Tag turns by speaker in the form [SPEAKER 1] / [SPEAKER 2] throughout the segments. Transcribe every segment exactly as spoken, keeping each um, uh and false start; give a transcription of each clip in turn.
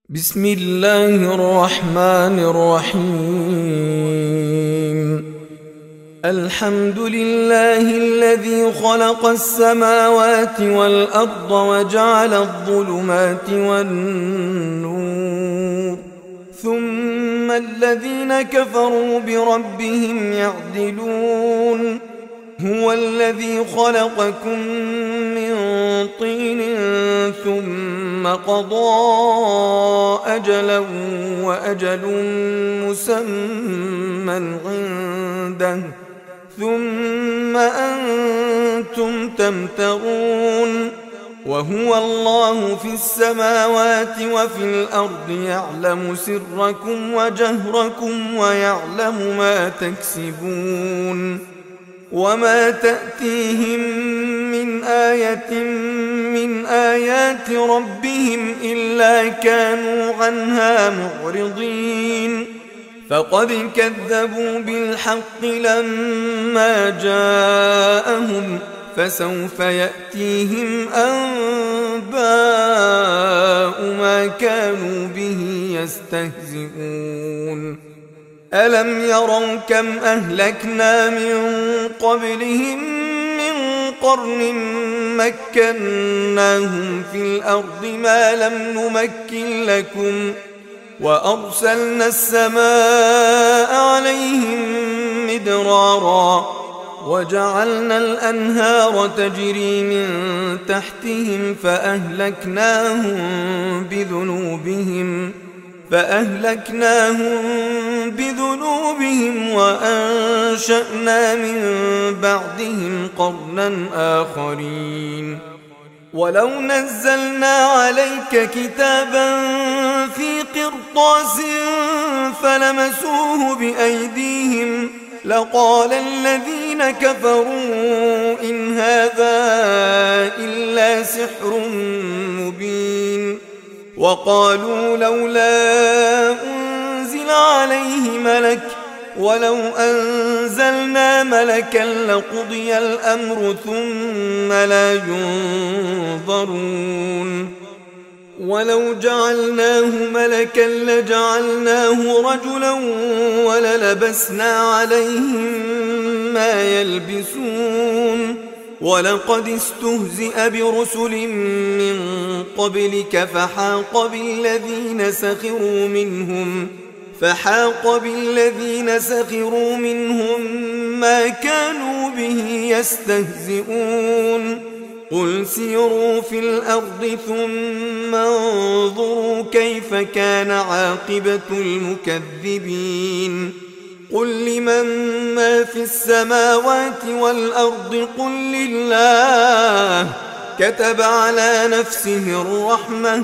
[SPEAKER 1] بسم الله الرحمن الرحيم. الحمد لله الذي خلق السماوات والأرض وجعل الظلمات والنور، ثم الذين كفروا بربهم يعدلون. هو الذي خلقكم من طين ثم قضى أجلا وأجل مسمى عنده ثم أنتم تمترون. وهو الله في السماوات وفي الأرض يعلم سركم وجهركم ويعلم ما تكسبون. وما تأتيهم من آية من آيات ربهم إلا كانوا عنها معرضين. فقد كذبوا بالحق لما جاءهم، فسوف يأتيهم أنباء ما كانوا به يستهزئون. ألم يروا كم أهلكنا من قبلهم من قرن مكناهم في الأرض ما لم نمكن لكم، وأرسلنا السماء عليهم مدرارا، وجعلنا الأنهار تجري من تحتهم فأهلكناهم بذنوبهم فأهلكناهم بذنوبهم وأنشأنا من بعدهم قرنا آخرين. ولو نزلنا عليك كتابا في قرطاس فلمسوه بأيديهم لقال الذين كفروا إن هذا إلا سحر مبين. وقالوا لولا أنزل عليه ملك ولو أنزلنا ملكا لقضي الأمر ثم لا ينظرون. ولو جعلناه ملكا لجعلناه رجلا وللبسنا عليهم ما يلبسون. ولقد استهزئ برسل من قبلك فحاق بالذين سخروا منهم فحاق بالذين سخروا منهم ما كانوا به يستهزئون. قل سيروا في الأرض ثم انظروا كيف كان عاقبة المكذبين. قل لمن ما في السماوات والأرض قل لله كتب على نفسه الرحمة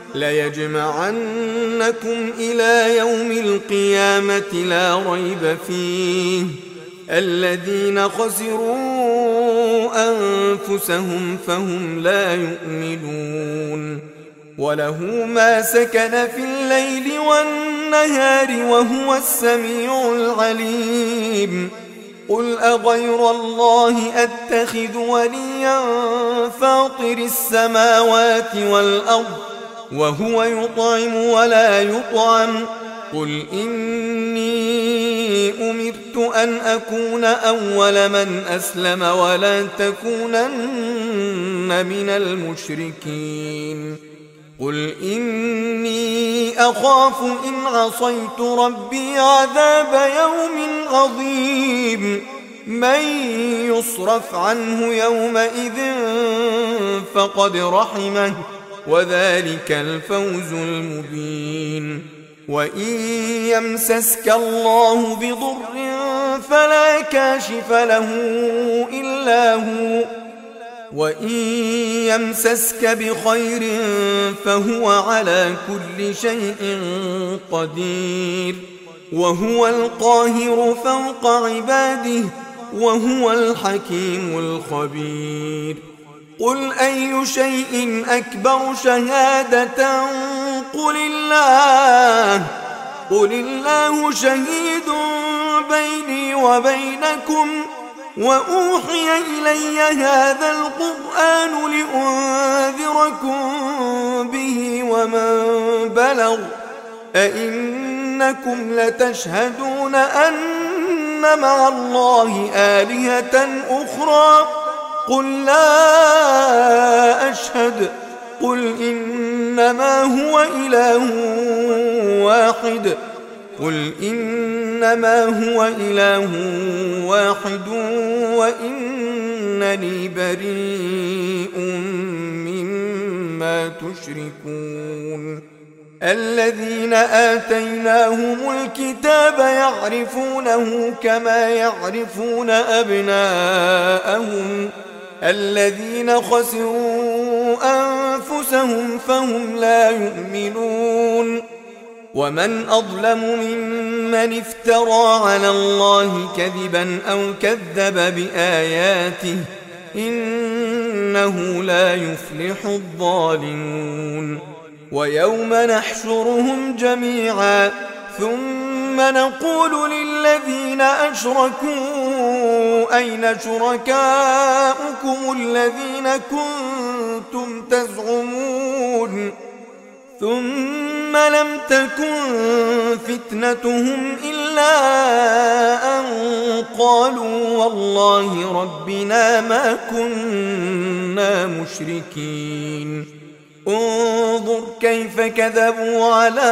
[SPEAKER 1] ليجمعنكم إلى يوم القيامة لا ريب فيه. الذين خسروا أنفسهم فهم لا يؤمنون. وله ما سكن في الليل والنهار وهو السميع العليم. قل أغير الله أتخذ وليا فاطر السماوات والأرض وهو يطعم ولا يطعم. قل إني أمرت أن أكون أول من أسلم ولا تكونن من المشركين. قل إني أخاف إن عصيت ربي عذاب يوم عظيم. من يصرف عنه يومئذ فقد رحمه وذلك الفوز المبين. وإن يمسسك الله بضر فلا كاشف له إلا هو، وإن يمسسك بخير فهو على كل شيء قدير. وهو القاهر فوق عباده وهو الحكيم الخبير. قل أي شيء أكبر شهادة قل الله قل الله شهيد بيني وبينكم وأوحي إلي هذا القرآن لأنذركم به ومن بلغ أئنكم لتشهدون أن مع الله آلهة أخرى قل لا أشهد قل إنما هو إله واحد قل إنما هو إله واحد وإنني بريء مما تشركون الذين آتيناهم الكتاب يعرفونه كما يعرفون أبناءهم الذين خسروا أنفسهم فهم لا يؤمنون ومن أظلم ممن افترى على الله كذبا أو كذب بآياته إنه لا يفلح الظالمون ويوم نحشرهم جميعا ثم نقول للذين أشركوا أين شركاؤكم الذين كنتم تزعمون ثم لم تكن فتنتهم إلا أن قالوا والله ربنا ما كنا مشركين انظر كيف كذبوا على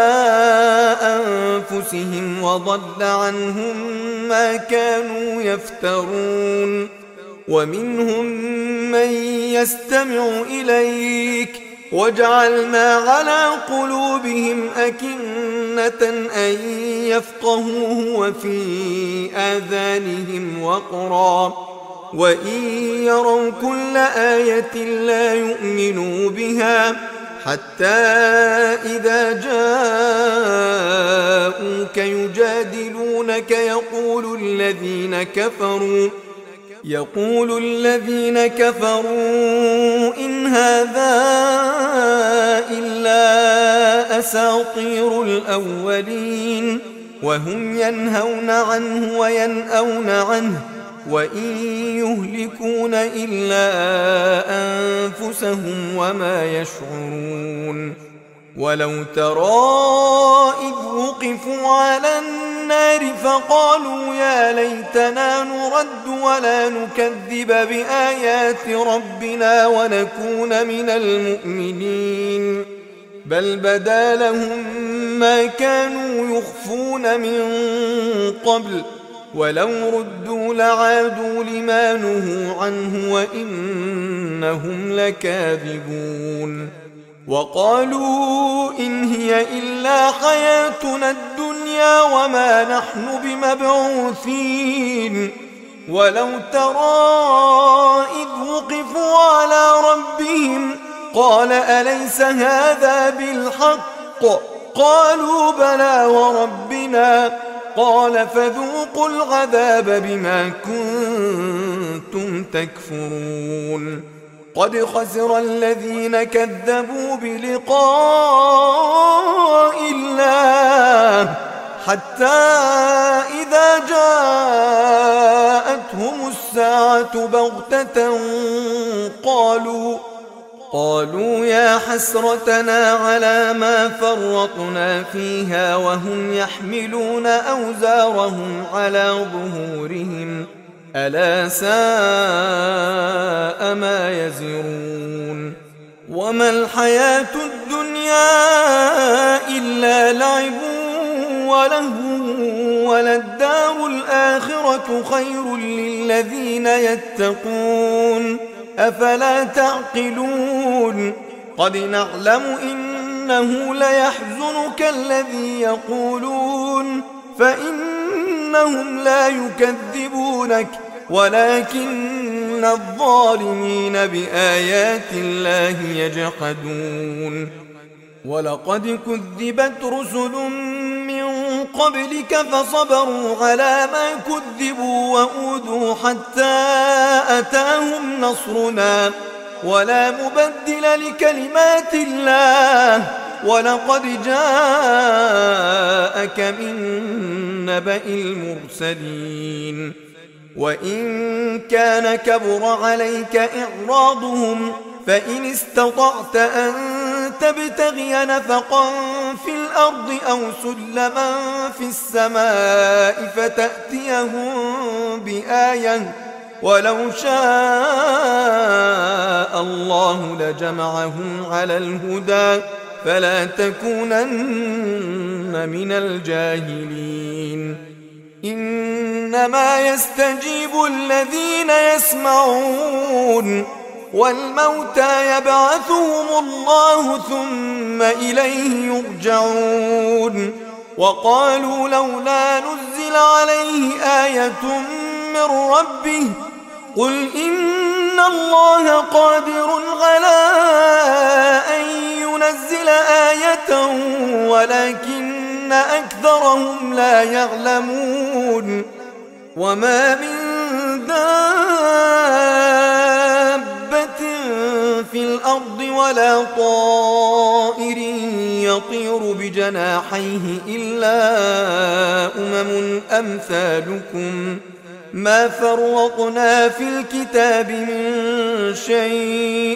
[SPEAKER 1] أنفسهم وضل عنهم ما كانوا يفترون ومنهم من يستمع إليك وجعلنا على قلوبهم أكنة أن يفقهوه وفي آذانهم وقرا وإن يروا كل آية لا يؤمنوا بها حتى إذا جاءوك يجادلونك يقول الذين كفروا يقول الذين كفروا إن هذا إلا أساطير الأولين وهم ينهون عنه وينأون عنه وإن يهلكون إلا أنفسهم وما يشعرون ولو ترى إذ وقفوا على النار فقالوا يا ليتنا نرد ولا نكذب بآيات ربنا ونكون من المؤمنين بل بدا لهم ما كانوا يخفون من قبل ولو ردوا لعادوا لما نهوا عنه وإنهم لكاذبون وقالوا إن هي إلا حياتنا الدنيا وما نحن بمبعوثين ولو ترى إذ وقفوا على ربهم قال أليس هذا بالحق قالوا بلى وربنا قال فذوقوا العذاب بما كنتم تكفرون قد خسر الذين كذبوا بلقاء الله حتى إذا جاءتهم الساعة بغتة قالوا قالوا يا حسرتنا على ما فرطنا فيها وهم يحملون أوزارهم على ظهورهم ألا ساء ما يزرون وما الحياة الدنيا إلا لعب ولهو وللدار الآخرة خير للذين يتقون أفلا تعقلون قد نعلم إنه ليحزنك الذي يقولون فإنهم لا يكذبونك ولكن الظالمين بآيات الله يجحدون ولقد كذبت رسل من قبلك فصبروا على ما كذبوا وأوذوا حتى أتاهم نصرنا ولا مبدل لكلمات الله ولقد جاءك من نبأ المرسلين وإن كان كبر عليك إعراضهم فإن استطعت أن تبتغي نفقا في الأرض أو سلما في السماء فتأتيهم بآية ولو شاء الله لجمعهم على الهدى فلا تكونن من الجاهلين إنما يستجيب الذين يسمعون والموتى يبعثهم الله ثم إليه يرجعون وقالوا لولا نزل عليه آية من ربه قل إن الله قادر على أن ينزل آية ولكن أكثرهم لا يعلمون وما من دابة في الأرض ولا طائر يطير بجناحيه إلا أمم أمثالكم ما فرطنا في الكتاب من شيء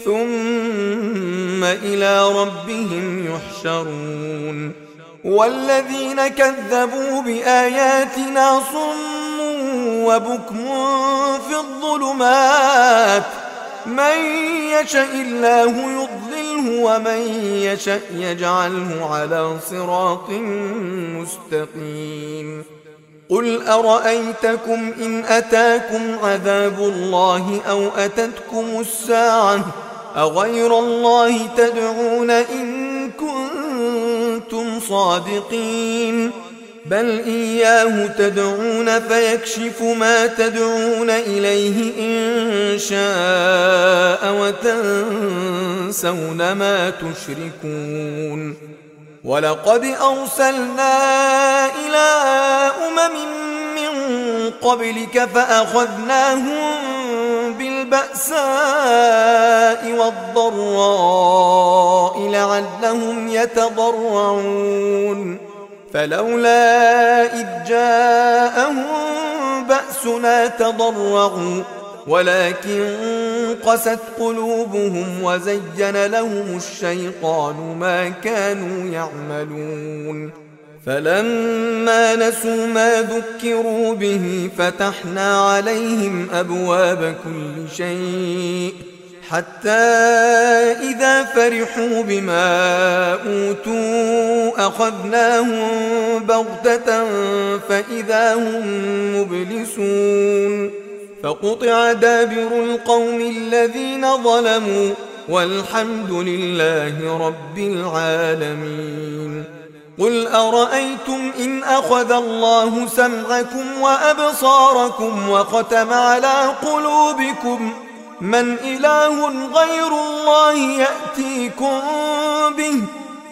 [SPEAKER 1] ثم إلى ربهم يحشرون والذين كذبوا بآياتنا صم وبكم في الظلمات من يشاء الله يضلله ومن يشاء يجعله على صراط مستقيم قل أرأيتكم إن أتاكم عذاب الله أو أتتكم الساعة أغير الله تدعون إن كنتم صادقين بل إياه تدعون فيكشف ما تدعون إليه إن شاء وتنسون ما تشركون ولقد أرسلنا إلى أمم من قبلك فأخذناهم بالبأساء والضراء لعلهم يتضرعون فلولا إذ جاءهم بأسنا تضرعوا ولكن قست قلوبهم وزين لهم الشيطان ما كانوا يعملون فلما نسوا ما ذكروا به فتحنا عليهم أبواب كل شيء حتى إذا فرحوا بما أوتوا أخذناهم بغتة فإذا هم مبلسون فقطع دابر القوم الذين ظلموا والحمد لله رب العالمين قل أرأيتم إن أخذ الله سمعكم وأبصاركم وختم على قلوبكم من إله غير الله يأتيكم به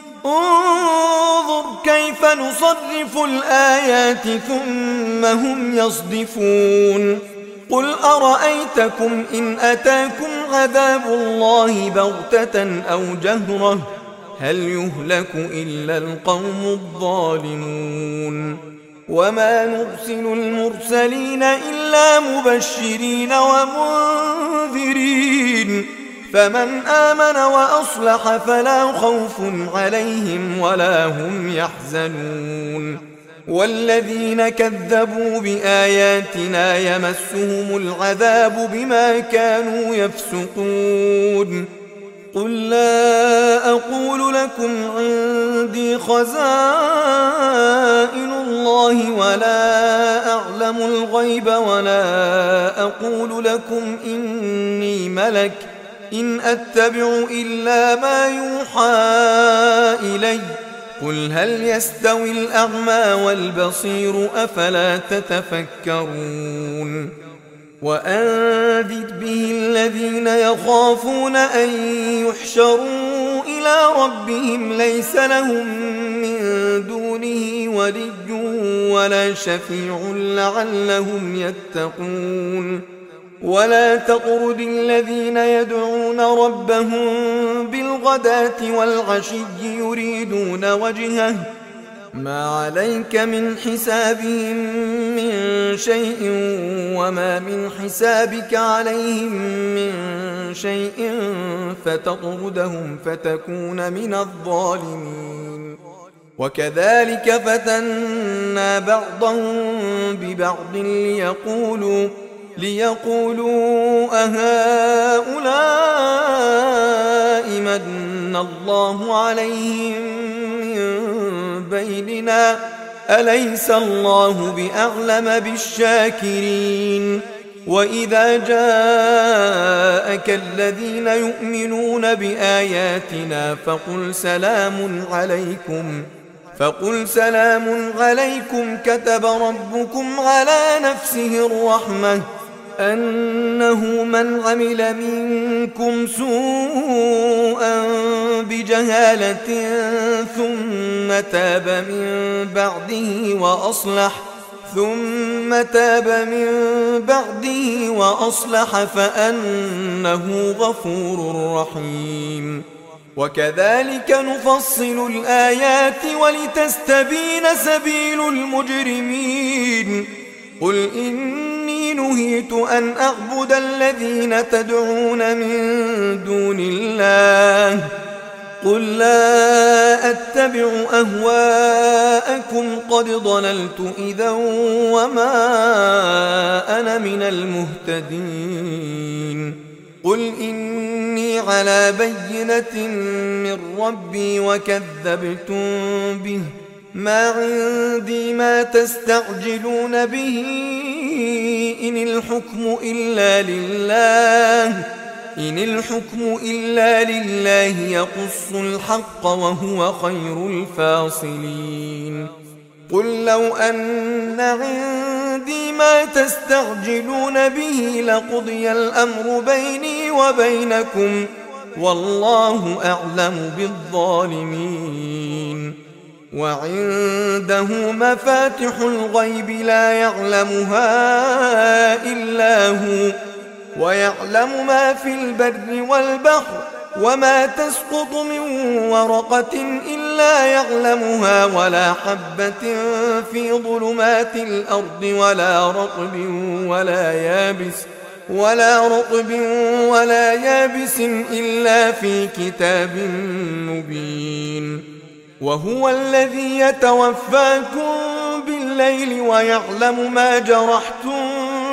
[SPEAKER 1] انظر كيف نصرف الآيات ثم هم يصدفون قل أرأيتكم إن أتاكم عذاب الله بغتة أو جهرة هل يهلك إلا القوم الظالمون وما نرسل المرسلين إلا مبشرين ومنذرين فمن آمن وأصلح فلا خوف عليهم ولا هم يحزنون والذين كذبوا بآياتنا يمسهم العذاب بما كانوا يفسقون قل لا أقول لكم عندي خزائن الله ولا أعلم الغيب ولا أقول لكم إني ملك إن أتبع إلا ما يوحى إلي قل هل يستوي الأعمى والبصير أفلا تتفكرون وأنذر به الذين يخافون أن يحشروا إلى ربهم ليس لهم من دونه ولي ولا شفيع لعلهم يتقون ولا تطرد الذين يدعون ربهم بالغداة والعشي يريدون وجهه ما عليك من حسابهم من شيء وما من حسابك عليهم من شيء فتطردهم فتكون من الظالمين. وكذلك فتنا بعضهم ببعض ليقولوا ليقولوا أهؤلاء من الله عليهم من بيننا أليس الله بأعلم بالشاكرين. وإذا جاءك الذين يؤمنون بآياتنا فقل سلام عليكم فقل سلام عليكم كتب ربكم على نفسه الرحمة أنه من عمل منكم سوءا بجهالة ثم تاب من بعده وأصلح ثم تاب من بعده وأصلح فأنه غفور رحيم. وكذلك نفصل الآيات ولتستبين سبيل المجرمين. قل إني نهيت أن أعبد الذين تدعون من دون الله قل لا أتبع أهواءكم قد ضللت إذا وما أنا من المهتدين. قل إني على بينة من ربي وكذبتم به ما عندي ما تستعجلون به إن الحكم إلا لله إن الحكم إلا لله يقص الحق وهو خير الفاصلين. قل لو أن عندي ما تستعجلون به لقضي الأمر بيني وبينكم والله أعلم بالظالمين. وعنده مفاتح الغيب لا يعلمها إلا هو ويعلم ما في البر والبحر وما تسقط من ورقة إلا يعلمها ولا حبة في ظلمات الأرض ولا رطب ولا يابس ولا رطب ولا يابس إلا في كتاب مبين. وهو الذي يتوفاكم بالليل ويعلم ما جرحتم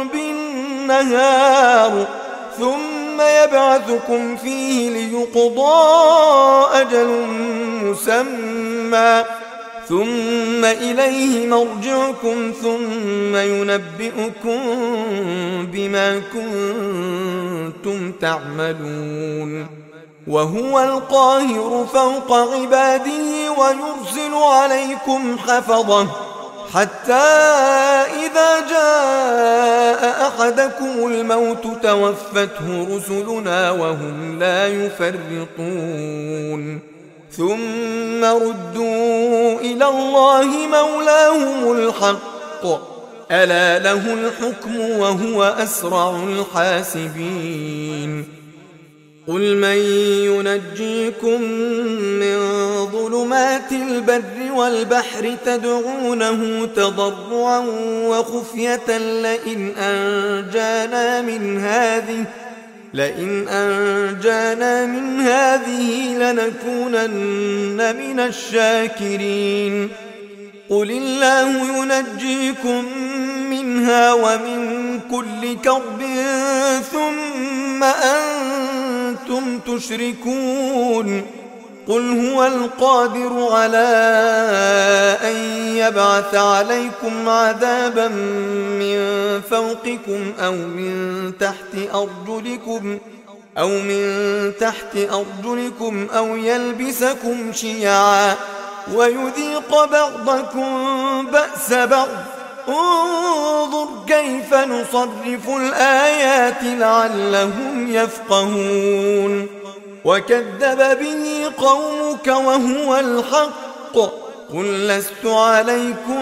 [SPEAKER 1] بالنهار ثم يبعثكم فيه ليقضى أجل مسمى ثم إليه مرجعكم ثم ينبئكم بما كنتم تعملون. وهو القاهر فوق عباده ويرسل عليكم حفظه حتى إذا جاء أحدكم الموت توفته رسلنا وهم لا يفرطون ثم ردوا إلى الله مولاهم الحق ألا له الحكم وهو أسرع الحاسبين. قل من ينجيكم من ظلمات البر والبحر تدعونه تضرعا وخفية لئن أنجانا من هذه لئن أنجانا من هذه لنكونن من الشاكرين. قل الله ينجيكم منها ومن كل كرب ثم أنتم تشركون. قل هو القادر على أن يبعث عليكم عذابا من فوقكم أو من تحت أرجلكم أو من تحت أرجلكم أو يلبسكم شيعا ويذيق بعضكم بأس بعض. انظر كيف نصرف الآيات لعلهم يفقهون. وكذب به قومك وهو الحق قل لست عليكم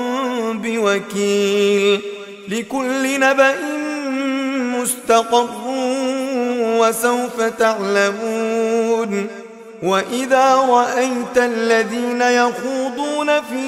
[SPEAKER 1] بوكيل. لكل نبأ مستقر وسوف تعلمون. وإذا رأيت الذين يخوضون في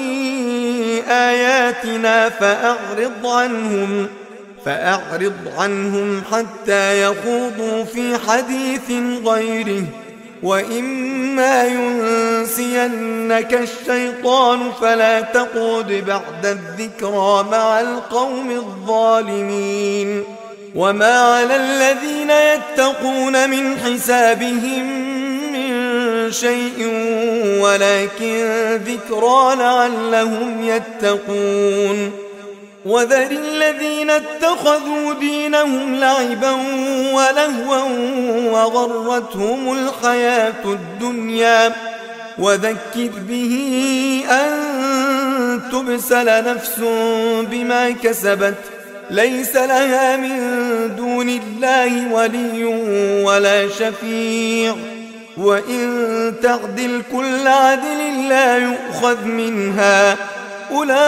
[SPEAKER 1] آياتنا فأعرض عنهم فأعرض عنهم حتى يخوضوا في حديث غيره، وإما ينسينك الشيطان فلا تقعد بعد الذكرى مع القوم الظالمين. وما على الذين يتقون من حسابهم شيء ولكن ذكرى لعلهم يتقون. وذر الذين اتخذوا دينهم لعبا ولهوا وغرتهم الحياة الدنيا، وذكر به أن تبسل نفس بما كسبت ليس لها من دون الله ولي ولا شفيع، وإن تعدل كل عدل لا يؤخذ منها. أولئك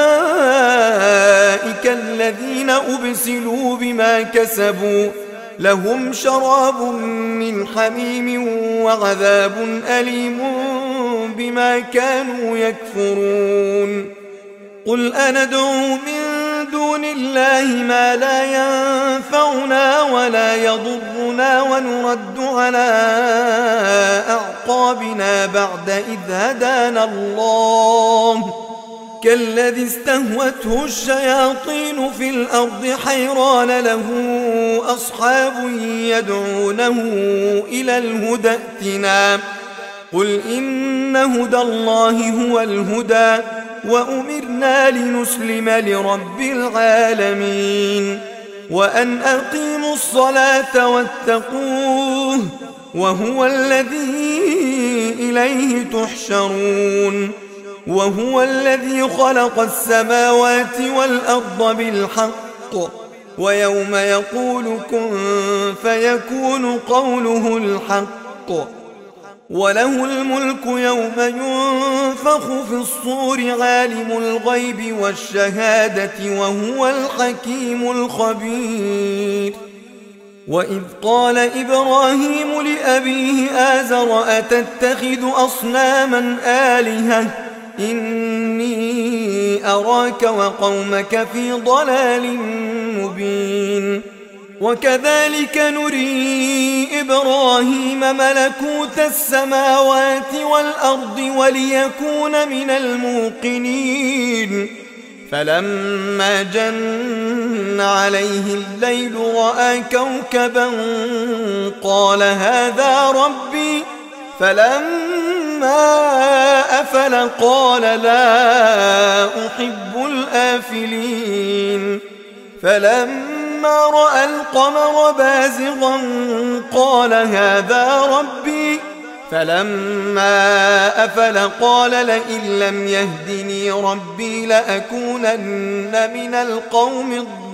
[SPEAKER 1] الذين أبسلوا بما كسبوا لهم شراب من حميم وعذاب أليم بما كانوا يكفرون. قل أندعو من دون الله ما لا ينفعنا ولا يضرنا ونرد على أعقابنا بعد إذ هدانا الله، كالذي استهوته الشياطين في الأرض حيران له أصحاب يدعونه إلى الهدى ائتنا. قل إن هدى الله هو الهدى وأمرنا لنسلم لرب العالمين، وأن أقيموا الصلاة واتقوه وهو الذي إليه تحشرون. وهو الذي خلق السماوات والأرض بالحق، ويوم يقول كن فيكون قوله الحق، وله الملك يوم ينفخ في الصور عالم الغيب والشهادة وهو الحكيم الخبير. وإذ قال إبراهيم لأبيه آزر أتتخذ أصناما آلهة إني أراك وقومك في ضلال مبين. وكذلك نري إبراهيم ملكوت السماوات والأرض وليكون من الموقنين، فلما جن عليه الليل رأى كوكبا قال هذا ربي، فلما أفل قال لا أحب الآفلين. فلما رأى القمر بازغا قال هذا ربي، فلما أفل قال لئن لم يهدني ربي لأكونن من القوم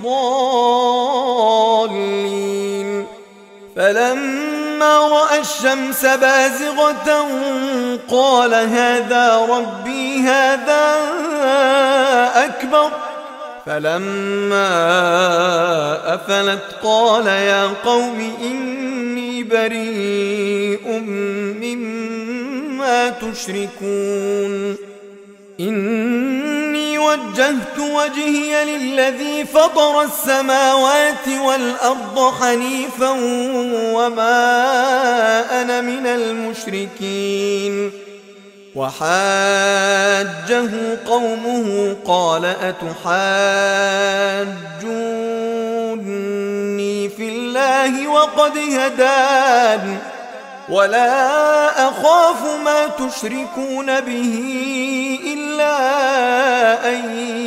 [SPEAKER 1] الضالين. فلما رأى الشمس بازغة قال هذا ربي هذا أكبر، فلما أفلت قال يا قوم إني بريء مما تشركون. إني وجهت وجهي للذي فطر السماوات والأرض حنيفا وما أنا من المشركين. وحاجه قومه قال أتحاجوني في الله وقد هدان ولا أخاف ما تشركون به إلا أن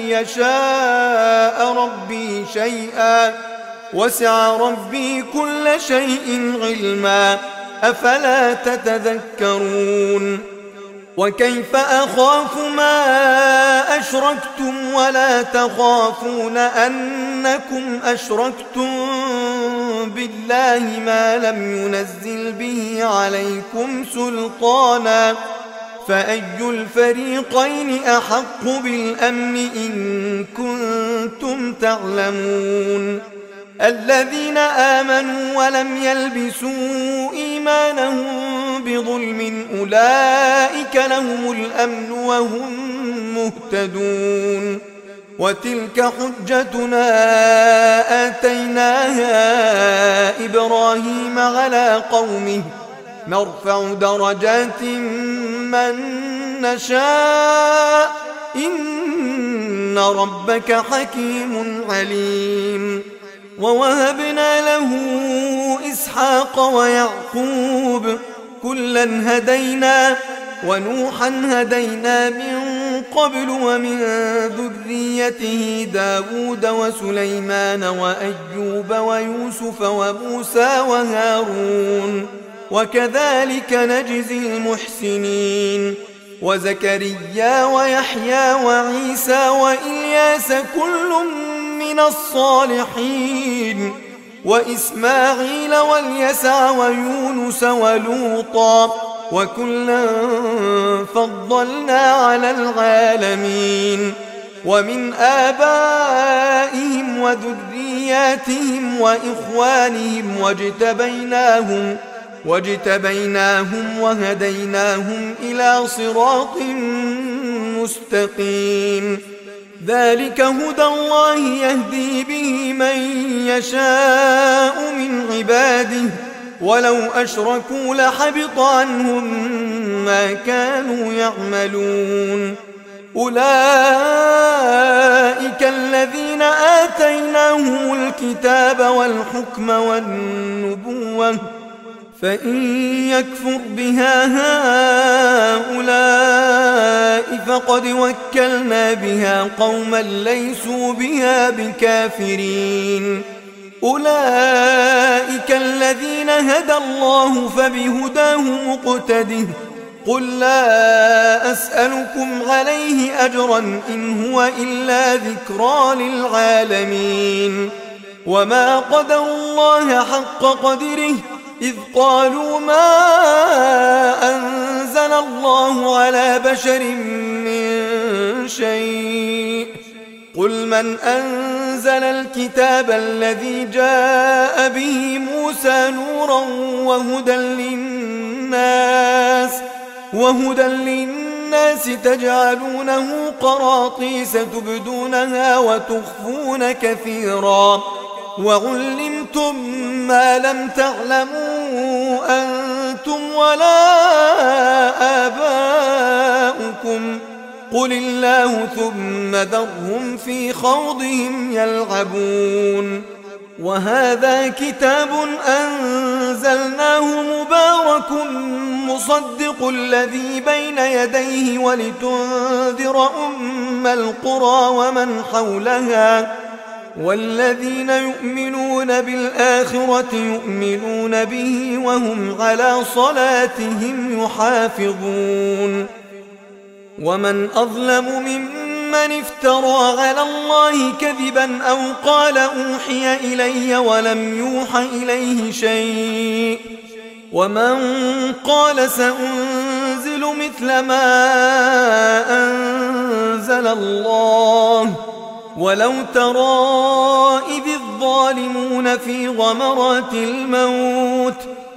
[SPEAKER 1] يشاء ربي شيئا وسع ربي كل شيء علما أفلا تتذكرون. وكيف أخاف ما أشركتم ولا تخافون أنكم أشركتم بالله ما لم ينزل به عليكم سلطانا، فأي الفريقين أحق بالأمن إن كنتم تعلمون. الذين آمنوا ولم يلبسوا إيمانهم بظلم أولئك لهم الأمن وهم مهتدون وتلك حجتنا آتيناها إبراهيم على قومه نرفع درجات من نشاء إن ربك حكيم عليم ووهبنا له إسحاق ويعقوب كلا هدينا ونوحا هدينا من قبل ومن ذريته داود وسليمان وأيوب ويوسف وموسى وهارون وكذلك نجزي المحسنين وزكريا ويحيى وعيسى وإلياس كل من الصالحين وإسماعيل واليسع ويونس ولوطا وكلا فضلنا على العالمين ومن آبائهم وذرياتهم وإخوانهم واجتبيناهم واجتبيناهم وهديناهم إلى صراط مستقيم ذلك هدى الله يهدي به من يشاء من عباده ولو أشركوا لحبط عنهم ما كانوا يعملون أولئك الذين آتيناهم الكتاب والحكم والنبوة فإن يكفر بها هؤلاء فقد وكلنا بها قوما ليسوا بها بكافرين أولئك الذين هدى الله فبهداه مقتده قل لا أسألكم عليه أجرا إن هو إلا ذكرى للعالمين وما قدروا الله حق قدره إذ قالوا ما أنزل الله على بشر من شيء قل من أنزل الكتاب الذي جاء به موسى نورا وهدى للناس وهدى للناس تجعلونه قراطيس تبدونها وتخفون كثيرا وعلمتم ما لم تعلموا أنتم ولا آباؤكم قل الله ثم ذرهم في خوضهم يلعبون وهذا كتاب أنزلناه مبارك مصدق الذي بين يديه ولتنذر أم القرى ومن حولها والذين يؤمنون بالآخرة يؤمنون به وهم على صلاتهم يحافظون ومن أظلم ممن افترى على الله كذبا أو قال أوحي إلي ولم يوح إليه شيء ومن قال سأنزل مثل ما أنزل الله ولو ترى إذ الظالمون في غمرات الموت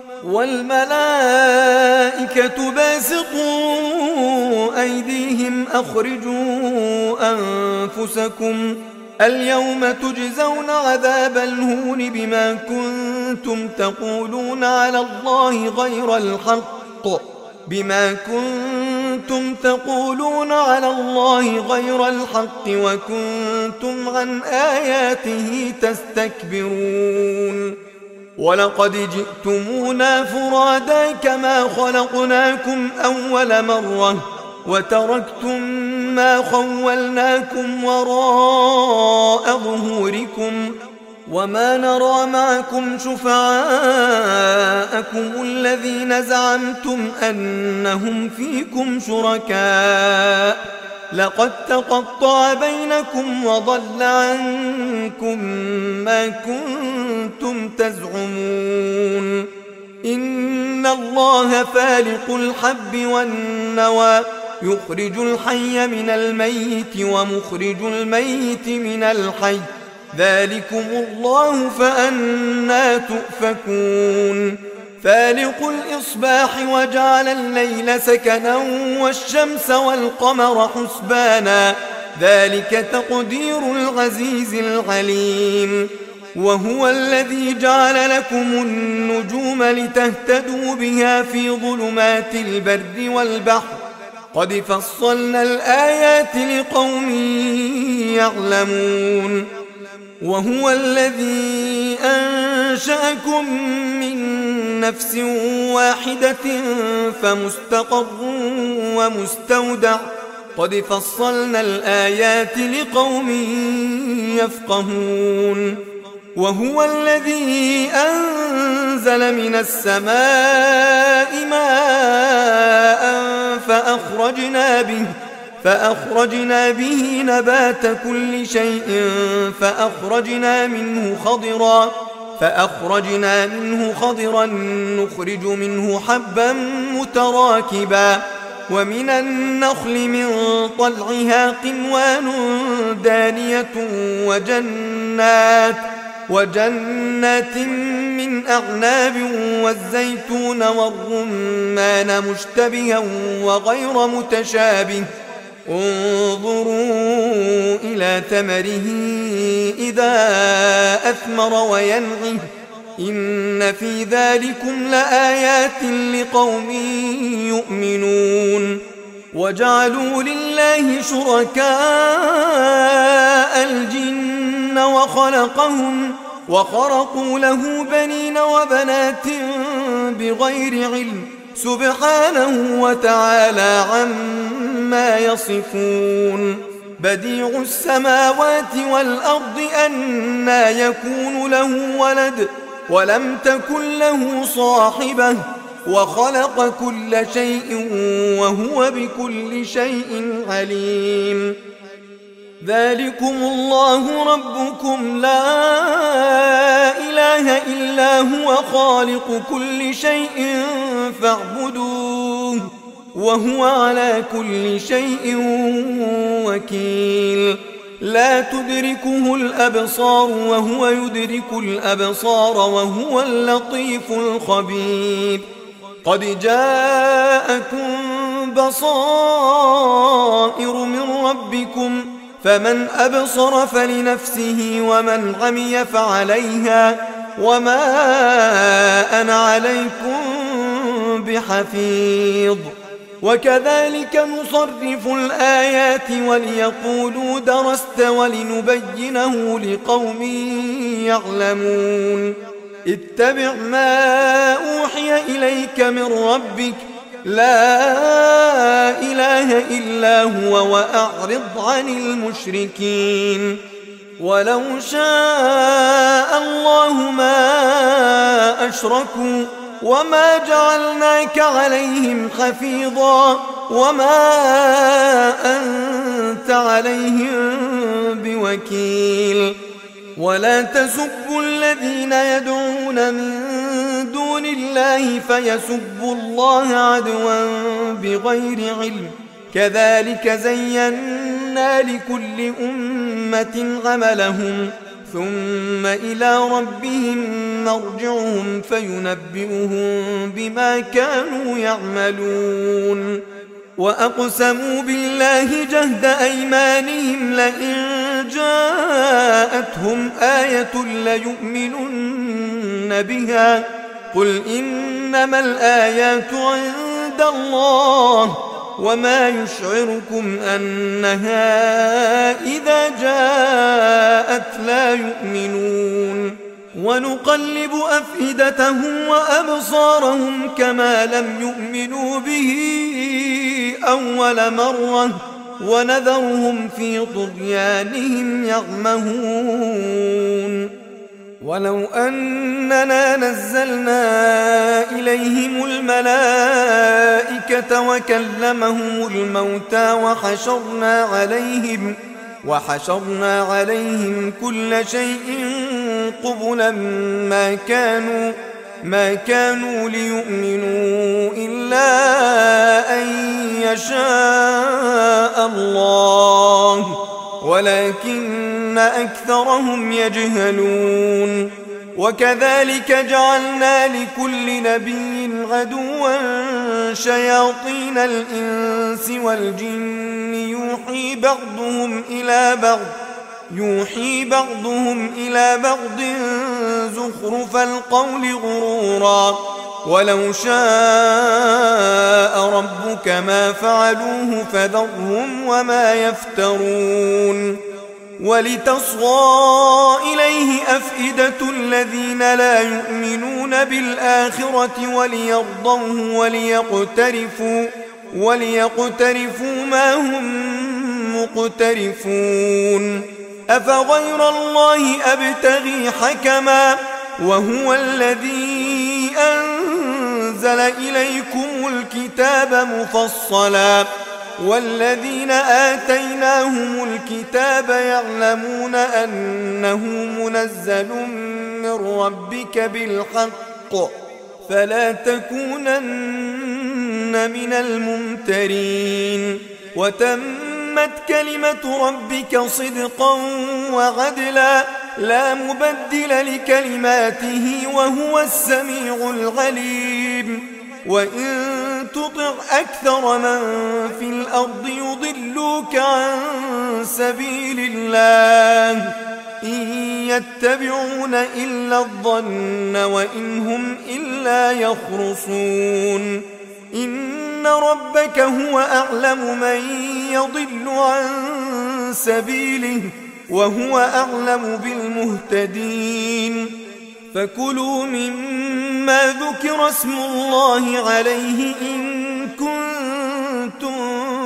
[SPEAKER 1] والملائكة باسطوا أيديهم أخرجوا أنفسكم اليوم تجزون عذاب الهون بما كنتم تقولون على الله غير الحق بما كنتم تقولون على الله غير الحق وكنتم عن آياته تستكبرون ولقد جئتمونا فرادا كما خلقناكم أول مرة وتركتم ما خولناكم وراء ظهوركم وما نرى معكم شفعاءكم الذين زعمتم أنهم فيكم شركاء لقد تقطع بينكم وضل عنكم ما كنتم تزعمون إن الله فالق الحب والنوى يخرج الحي من الميت ومخرج الميت من الحي ذلكم الله فأنى تؤفكون فالق الإصباح وجعل الليل سكنا والشمس والقمر حسبانا ذلك تقدير العزيز العليم وهو الذي جعل لكم النجوم لتهتدوا بها في ظلمات البر والبحر قد فصلنا الآيات لقوم يعلمون وهو الذي أنشأكم من نفس واحدة فمستقر ومستودع قد فصلنا الآيات لقوم يفقهون وهو الذي أنزل من السماء ماء فأخرجنا به فأخرجنا به نبات كل شيء فأخرجنا منه خضرا فأخرجنا منه خضرا نخرج منه حبا متراكبا ومن النخل من طلعها قنوان دانية وجنات وجنات من أعناب والزيتون والرمان مشتبها وغير متشابه انظروا إلى ثمره إذا أثمر وينعه إن في ذلكم لآيات لقوم يؤمنون وجعلوا لله شركاء الجن وخلقهم وخرقوا له بنين وبنات بغير علم سبحانه وتعالى عما يصفون بديع السماوات والأرض أنى يكون له ولد ولم تكن له صاحبة وخلق كل شيء وهو بكل شيء عليم ذلكم الله ربكم لا إله إلا هو خالق كل شيء فاعبدوه وهو على كل شيء وكيل لا تدركه الأبصار وهو يدرك الأبصار وهو اللطيف الخبير قد جاءكم بصائر من ربكم فمن أبصر فلنفسه ومن عمي فعليها وما أنا عليكم بحفيظ وكذلك نصرف الآيات وليقولوا درست ولنبينه لقوم يعلمون اتبع ما أوحي إليك من ربك لا إله إلا هو وأعرض عن المشركين ولو شاء الله ما أشركوا وما جعلناك عليهم حفيظا وما أنت عليهم بوكيل ولا تسبوا الذين يدعون من دون الله فيسبوا الله عدوا بغير علم كذلك زينا لكل أمة عملهم ثم إلى ربهم مرجعهم فينبئهم بما كانوا يعملون وأقسموا بالله جهد أيمانهم لئن جاءتهم آية ليؤمنن بها قل إنما الآيات عند الله وما يشعركم أنها إذا جاءت لا يؤمنون ونقلب أفئدتهم وأبصارهم كما لم يؤمنوا به أول مرة ونذرهم في طغيانهم يعمهون ولو أننا نزلنا إليهم الملائكة وكلمهم الموتى وحشرنا عليهم وحشرنا عليهم كل شيء قبلا ما كانوا ما كانوا ليؤمنوا إلا أن يشاء الله ولكن ولكن أكثرهم يجهلون وكذلك جعلنا لكل نبي عدوا شياطين الإنس والجن يوحي بعضهم إلى بعض يوحي بعضهم إلى بعض زخرف القول غرورا ولو شاء ربك ما فعلوه فذرهم وما يفترون ولتصغى إليه أفئدة الذين لا يؤمنون بالآخرة وليرضوه وليقترفوا, وليقترفوا ما هم مقترفون أفغير الله أبتغي حكما وهو الذي أنزل إليكم الكتاب مفصلا والذين آتيناهم الكتاب يعلمون أنه منزل من ربك بالحق فلا تكونن من الممترين وتمت كلمة ربك صدقا وعدلا لا مبدل لكلماته وهو السميع العليم وإن تطع أكثر من في الأرض يضلوك عن سبيل الله إن يتبعون إلا الظن وإن هم إلا يخرصون إن ربك هو أعلم من يضل عن سبيله وهو أعلم بالمهتدين فكلوا مما ذكر اسم الله عليه إن كنتم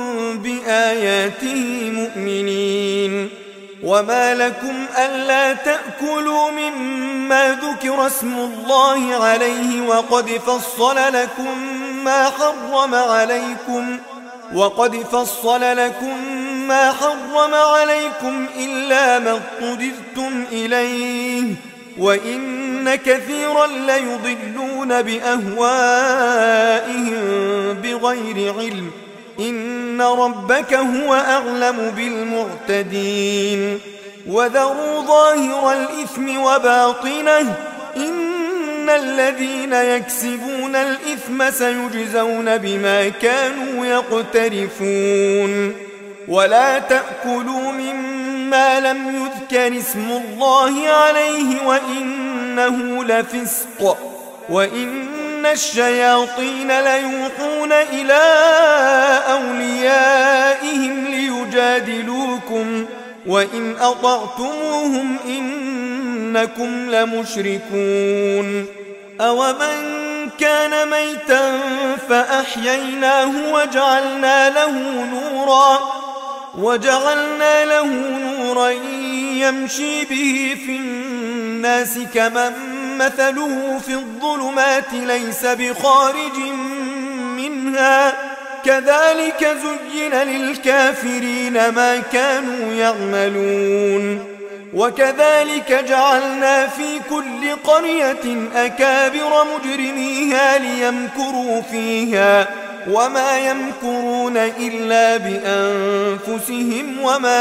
[SPEAKER 1] بآياته مؤمنين وما لكم ألا تأكلوا مما ذكر اسم الله عليه وقد فصل لكم ما حرم عليكم وقد فصل لكم ما حرم عليكم إلا ما اضطررتم إليه وإن كثيرا ليضلون بأهوائهم بغير علم إن ربك هو أعلم بالمعتدين وذروا ظاهر الإثم وباطنه إن الذين يكسبون الإثم سيجزون بما كانوا يقترفون ولا تأكلوا مما لم يذكر اسم الله عليه وإنه لفسق وإن الشياطين ليوحون إلى أوليائهم ليجادلوكم وإن أطعتموهم إنكم لمشركون أومن كان ميتا فأحييناه وجعلنا له نورا وجعلنا له نورا يمشي به في الناس كمن مثله في الظلمات ليس بخارج منها كذلك زين للكافرين ما كانوا يعملون وكذلك جعلنا في كل قرية أكابر مجرميها ليمكروا فيها وما يمكرون إلا بأنفسهم وما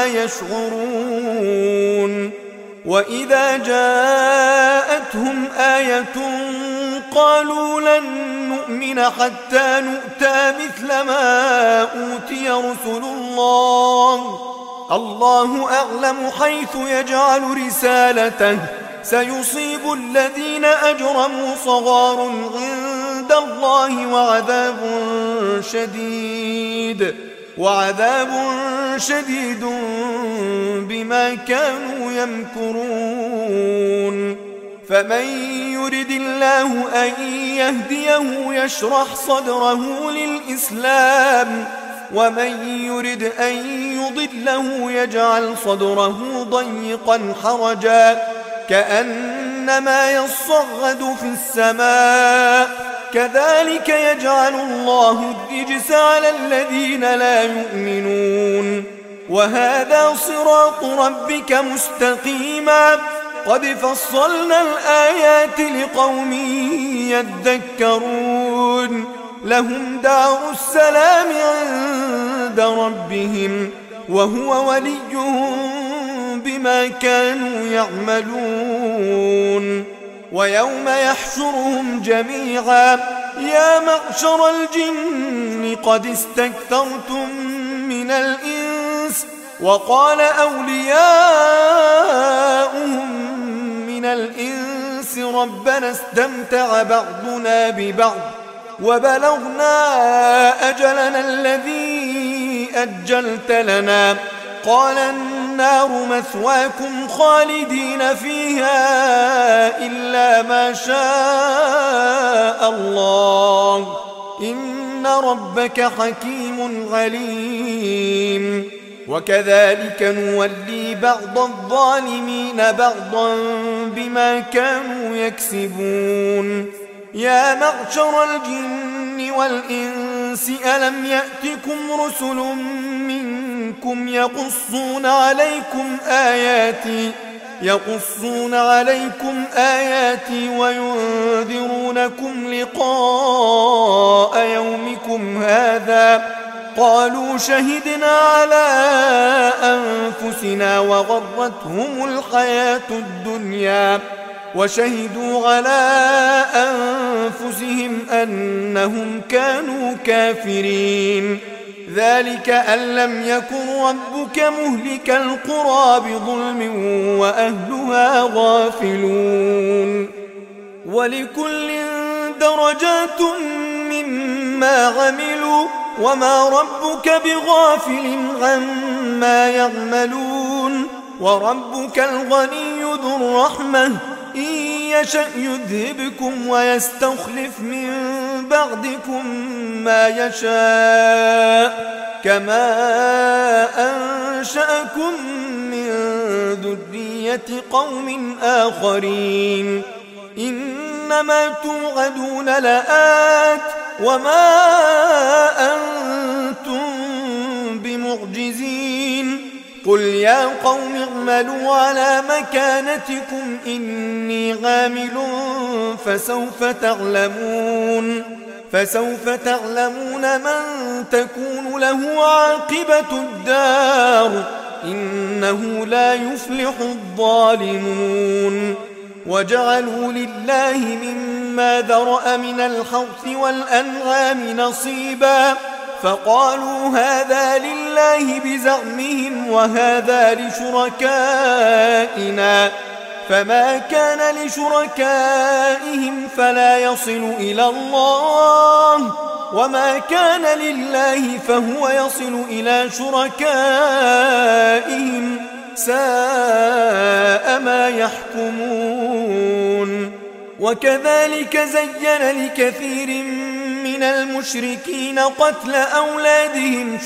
[SPEAKER 1] يشعرون وإذا جاءتهم آية قالوا لن نؤمن حتى نؤتى مثل ما أوتي رسل الله الله أعلم حيث يجعل رسالته سيصيب الذين أجرموا صغار عند الله وعذاب شديد وعذاب شديد بما كانوا يمكرون فمن يرد الله أن يهديه يشرح صدره للإسلام ومن يرد أن يضله يجعل صدره ضيقا حرجا كأنما يصعد في السماء كذلك يجعل الله الرجس على الذين لا يؤمنون وهذا صراط ربك مستقيما قد فصلنا الآيات لقوم يذكرون لهم دار السلام عند ربهم وهو وليهم بما كانوا يعملون. ويوم يحشرهم جميعا يا معشر الجن قد استكثرتم من الإنس، وقال أولياؤهم من الإنس ربنا استمتع بعضنا ببعض وبلغنا أجلنا الذي أجلت لنا، قال النار مثواكم خالدين فيها إلا ما شاء الله إن ربك حكيم عليم. وكذلك نولي بعض الظالمين بعضا بما كانوا يكسبون. يا معشر الجن والإنس ألم يأتكم رسل منكم يقصون عليكم آياتي يقصون عليكم آياتي وينذرونكم لقاء يومكم هذا؟ قالوا شهدنا على أنفسنا وغرتهم الحياة الدنيا وشهدوا على أنفسهم أنهم كانوا كافرين. ذلك أن لم يكن ربك مهلك القرى بظلم وأهلها غافلون. ولكل درجات مما عملوا وما ربك بغافل عما يعملون. وربك الغني ذو الرحمة إن يشأ يذهبكم ويستخلف من بعدكم ما يشاء كما أنشأكم من ذرية قوم آخرين. إنما توعدون لآت وما أنتم بمعجزين. قل يا قوم اعملوا على مكانتكم إني عامل فسوف تعلمون فسوف تعلمون من تكون له عاقبة الدار إنه لا يفلح الظالمون. وجعلوا لله مما ذرأ من الحرث والأنعام نصيبا فقالوا هذا لله بزعمهم وهذا لشركائنا، فما كان لشركائهم فلا يصل إلى الله وما كان لله فهو يصل إلى شركائهم ساء ما يحكمون. وكذلك زين لكثير من المشركين قتل أولادهم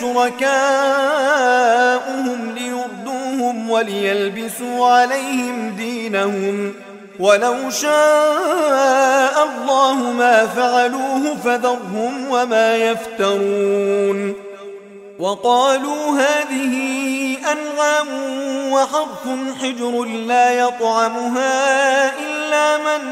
[SPEAKER 1] شركاؤهم ليردوهم وليلبسوا عليهم دينهم ولو شاء الله ما فعلوه فذرهم وما يفترون. وقالوا هذه أنعام وحرث حجر لا يطعمها إلا من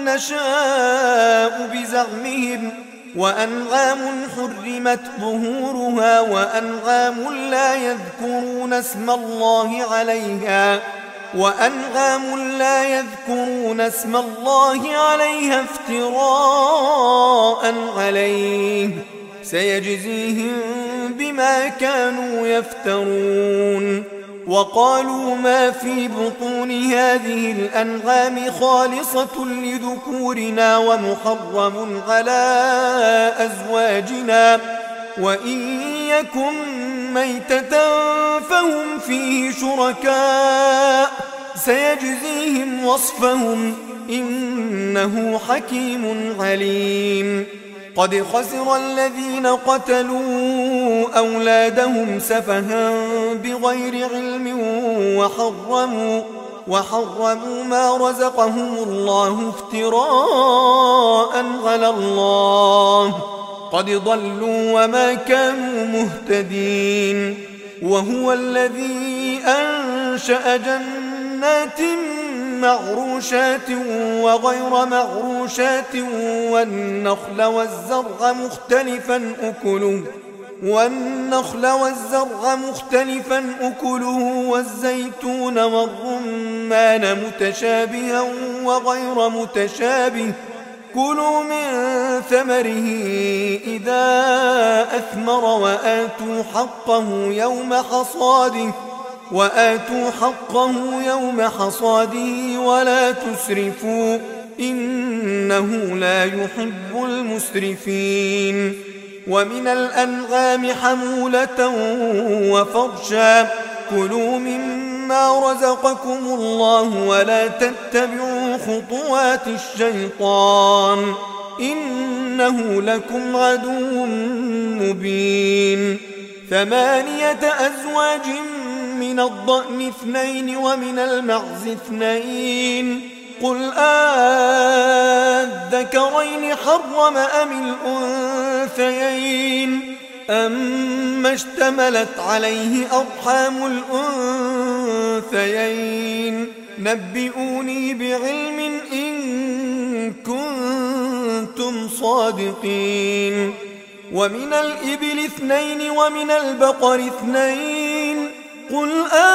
[SPEAKER 1] نشاء بزعمهم وأنعام حرمت ظهورها وأنعام لا يذكرون اسم الله عليها وأنعام لا يذكرون اسم الله عليها افتراء عليه سيجزيهم بما كانوا يفترون. وقالوا ما في بطون هذه الأنعام خالصة لذكورنا ومحرم على أزواجنا وإن يكن ميتة فهم فيه شركاء سيجزيهم وصفهم إنه حكيم عليم. قد خسر الذين قتلوا أولادهم سفها بغير علم وحرموا, وحرموا ما رزقهم الله افتراء على الله قد ضلوا وما كانوا مهتدين. وهو الذي أنشأ جنات معروشات وغير معروشات والنخل والزرع مختلفا أكله والنخل والزرع مختلفا أكله والزيتون والرمان متشابها وغير متشابه كلوا من ثمره إذا أثمر وآتوا حقه يوم حصاده وآتوا حقه يوم حصاده ولا تسرفوا إنه لا يحب المسرفين ومن الأنعام حمولة وفرشا كلوا مما رزقكم الله ولا تتبعوا خطوات الشيطان إنه لكم عدو مبين ثمانية أزواج من الضأن اثنين ومن المعز اثنين قل آذكرين حرم أم الأنثيين أما اشتملت عليه أرحام الأنثيين نبئوني بعلم إن كنتم صادقين ومن الإبل اثنين ومن البقر اثنين قل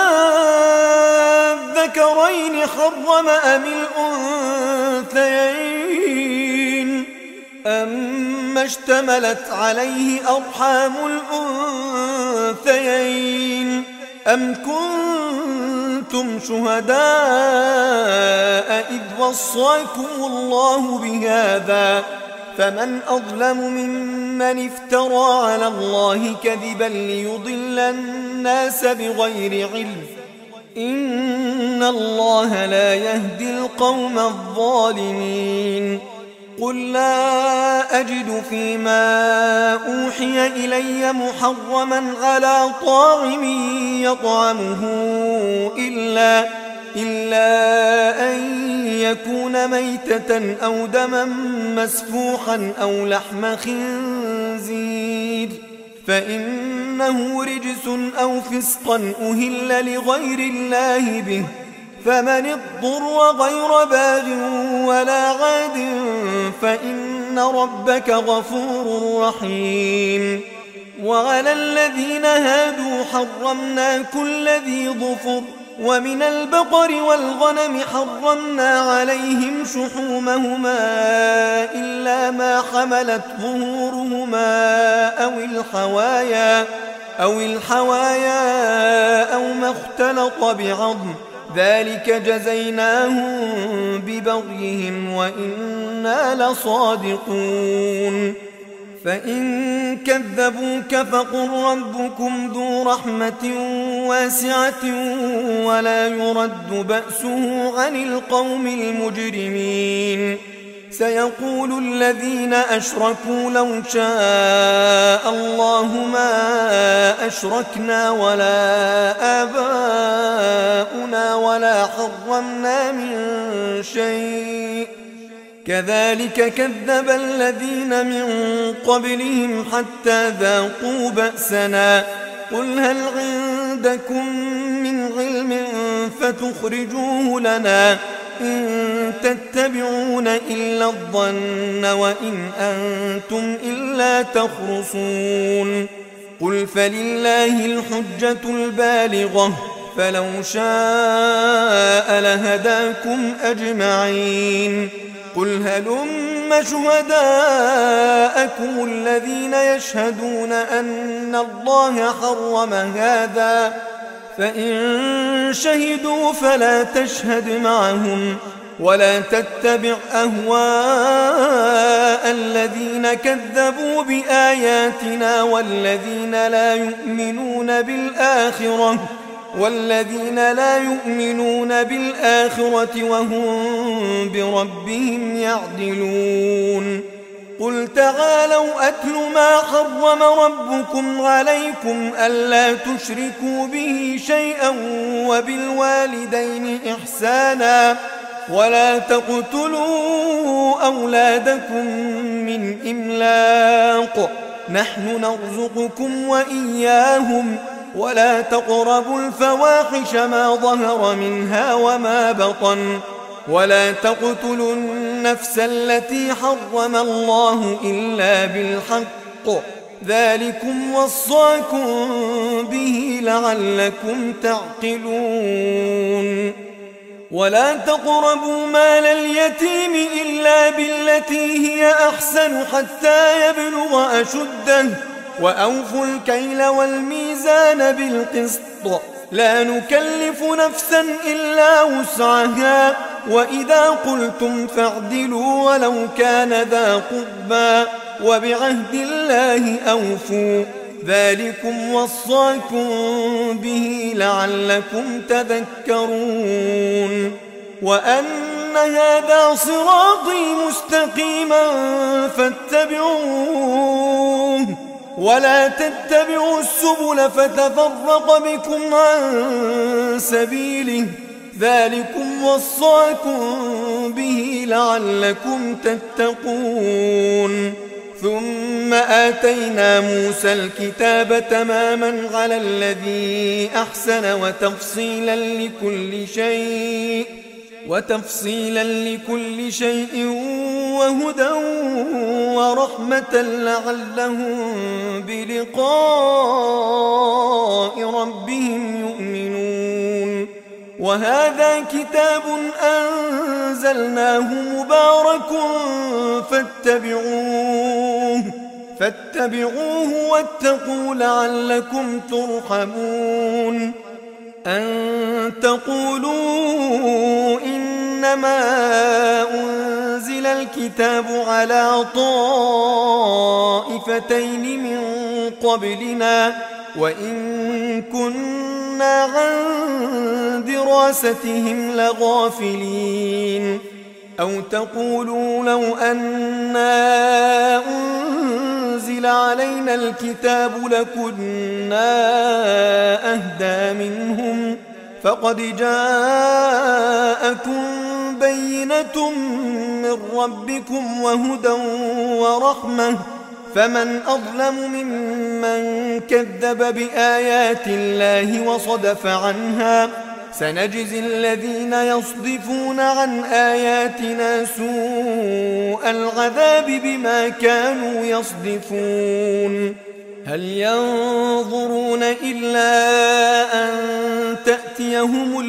[SPEAKER 1] آذكرين حرم أم الأنثيين أما اشتملت عليه أرحام الأنثيين أم كنتم شهداء إذ وصاكم الله بهذا فمن أظلم ممن افترى على الله كذبا ليضل الناس بغير علم إن الله لا يهدي القوم الظالمين قل لا أجد فيما أوحي إلي محرما على طاعم يطعمه إلا, إلا أن يكون ميتة أو دما مسفوحا أو لحم خنزير فإنه رجس أو فسقا أهل لغير الله به فمن اضطر غير باغ ولا عاد فإن ربك غفور رحيم وعلى الذين هادوا حرمنا كل ذي ظفر ومن البقر والغنم حرمنا عليهم شحومهما إلا ما حملت ظهورهما أو الحوايا أو الحوايا أو ما اختلط بعظم ذلك جزيناهم ببغيهم وإنا لصادقون فإن كذبوك فقل ربكم ذو رحمة واسعة ولا يرد بأسه عن القوم المجرمين سيقول الذين أشركوا لو شاء الله ما أشركنا ولا آباؤنا ولا حرمنا من شيء كذلك كذب الذين من قبلهم حتى ذاقوا بأسنا قل هل عندكم من علم فتخرجوه لنا إن تتبعون إلا الظن وإن أنتم إلا تخرصون قل فلله الحجة البالغة فلو شاء لهداكم أجمعين قل هلم شهداءكم الذين يشهدون أن الله حرم هذا فإن شهدوا فلا تشهد معهم ولا تتبع أهواء الذين كذبوا بآياتنا والذين لا يؤمنون بالآخرة والذين لا يؤمنون بالآخرة وهم بربهم يعدلون قل تعالوا أتل ما حرم ربكم عليكم ألا تشركوا به شيئا وبالوالدين إحسانا ولا تقتلوا أولادكم من إملاق نحن نرزقكم وإياهم ولا تقربوا الفواحش ما ظهر منها وما بطن ولا تقتلوا النفس التي حرم الله إلا بالحق ذلكم وصاكم به لعلكم تعقلون ولا تقربوا مال اليتيم إلا بالتي هي أحسن حتى يبلغ أشده وأوفوا الكيل والميزان بالقسط لا نكلف نفسا إلا وسعها وإذا قلتم فاعدلوا ولو كان ذا قربى وبعهد الله أوفوا ذلكم وصاكم به لعلكم تذكرون وأن هذا صراطي مستقيما فاتبعوه ولا تتبعوا السبل فتفرق بكم عن سبيله ذلكم وصاكم به لعلكم تتقون ثم آتينا موسى الكتاب تماما على الذي أحسن وتفصيلا لكل شيء وتفصيلا لكل شيء وهدى ورحمة لعلهم بلقاء ربهم يؤمنون وهذا كتاب أنزلناه مبارك فاتبعوه فاتبعوه واتقوا لعلكم ترحمون أن تقولوا إنما أنزل الكتاب على طائفتين من قبلنا وإن كنا عن دراستهم لغافلين أو تقولوا لو أنا أنزل علينا الكتاب لكنا أهدى منهم فقد جاءكم بينة من ربكم وهدى ورحمة فمن أظلم ممن كذب بآيات الله وصدف عنها سنجزي الذين يصدفون عن آياتنا سوء العذاب بما كانوا يصدفون هل ينظرون إلا أن تأتيهم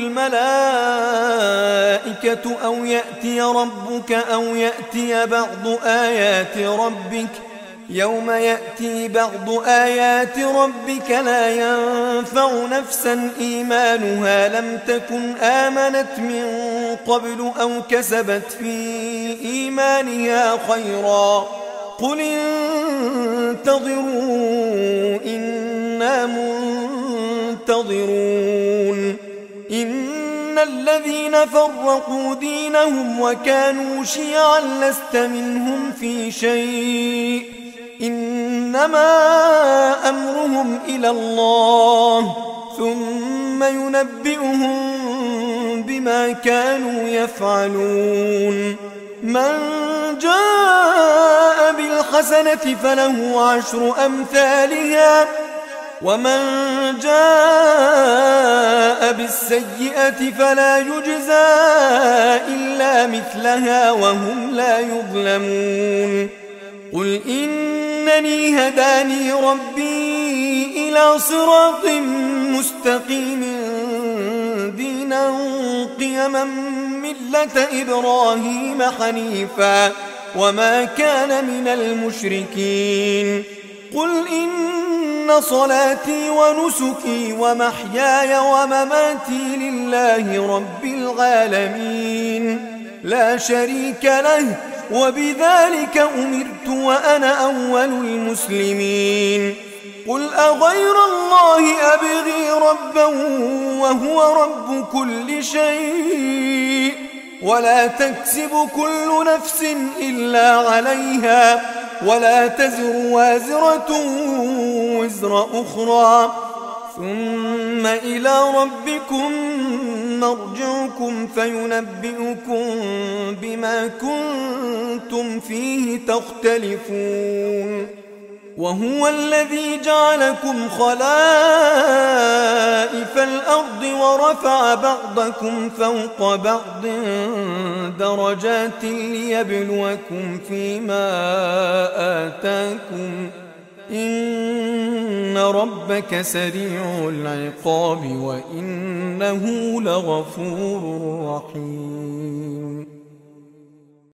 [SPEAKER 1] الملائكة أو يأتي ربك أو يأتي بعض آيات ربك يوم يأتي بعض آيات ربك لا ينفع نفسا إيمانها لم تكن آمنت من قبل أو كسبت في إيمانها خيرا قل انتظروا إنا منتظرون إن الذين فرقوا دينهم وكانوا شيعا لست منهم في شيء إنما أمرهم إلى الله ثم ينبئهم بما كانوا يفعلون من جاء بالحسنة فله عشر أمثالها ومن جاء بالسيئة فلا يجزى إلا مثلها وهم لا يظلمون قل إنني هداني ربي إلى صراط مستقيم دينا قيما ملة إبراهيم حنيفا وما كان من المشركين قل إن صلاتي ونسكي ومحياي ومماتي لله رب العالمين لا شريك له وبذلك أمرت وأنا أول المسلمين قل أغير الله أبغي ربا وهو رب كل شيء ولا تكسب كل نفس إلا عليها ولا تزر وازرة وزر أخرى ثم إلى ربكم مرجعكم فينبئكم بما كنتم فيه تختلفون وهو الذي جعلكم خلائف الأرض ورفع بعضكم فوق بعض درجات ليبلوكم فيما آتاكم إن ربك سريع العقاب وإنه لغفور رحيم.